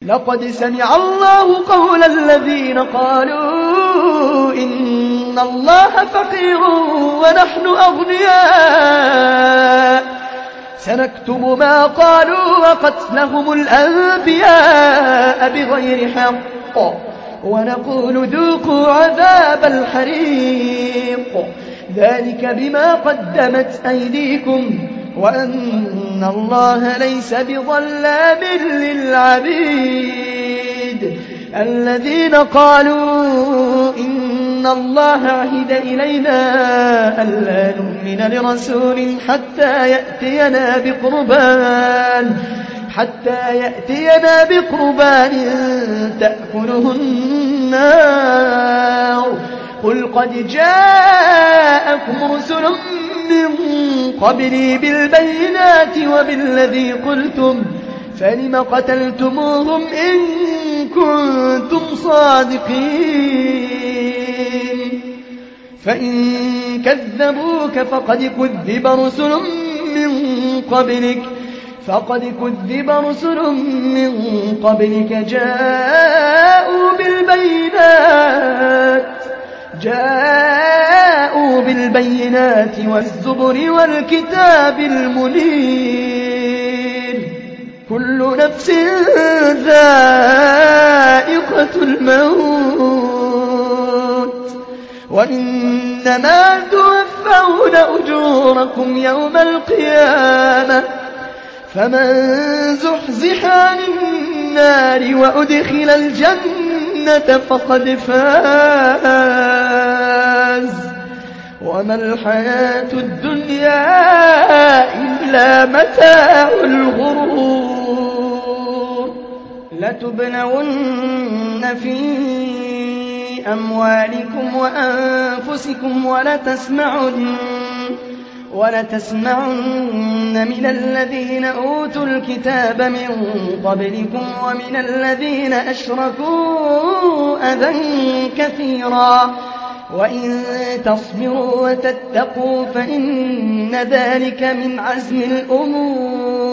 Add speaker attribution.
Speaker 1: لقد سمع الله قول الذين قالوا إن الله فقير ونحن أغنياء سنكتب ما قالوا وقتلهم الأنبياء بغير حق ونقول ذوقوا عذاب الحريق ذلك بما قدمت أيديكم وأن الله ليس بظلام للعبيد الذين قالوا إن الله عهد إلينا ألا نؤمن لرسول حتى يأتينا بقربان تأكله النار قل قد جاءكم رسل من قبلي بالبينات وبالذي قلتم فلم قتلتموهم إن كنتم صادقين فإن كذبوك فقد كذب رسل من قبلك جاءوا بالبينات والزبر والكتاب المنير كل نفس ذائقة الموت وإنما توفون أجوركم يوم القيامة فمن زحزح عن النار وأدخل الجنة فقد فاز وما الحياة الدنيا إلا متاع الغرور لتبلون في أموالكم وأنفسكم ولتسمعن من الذين أوتوا الكتاب من قبلكم ومن الذين أشركوا أذى كثيرا وإن تصبروا وتتقوا فإن ذلك من عزم الأمور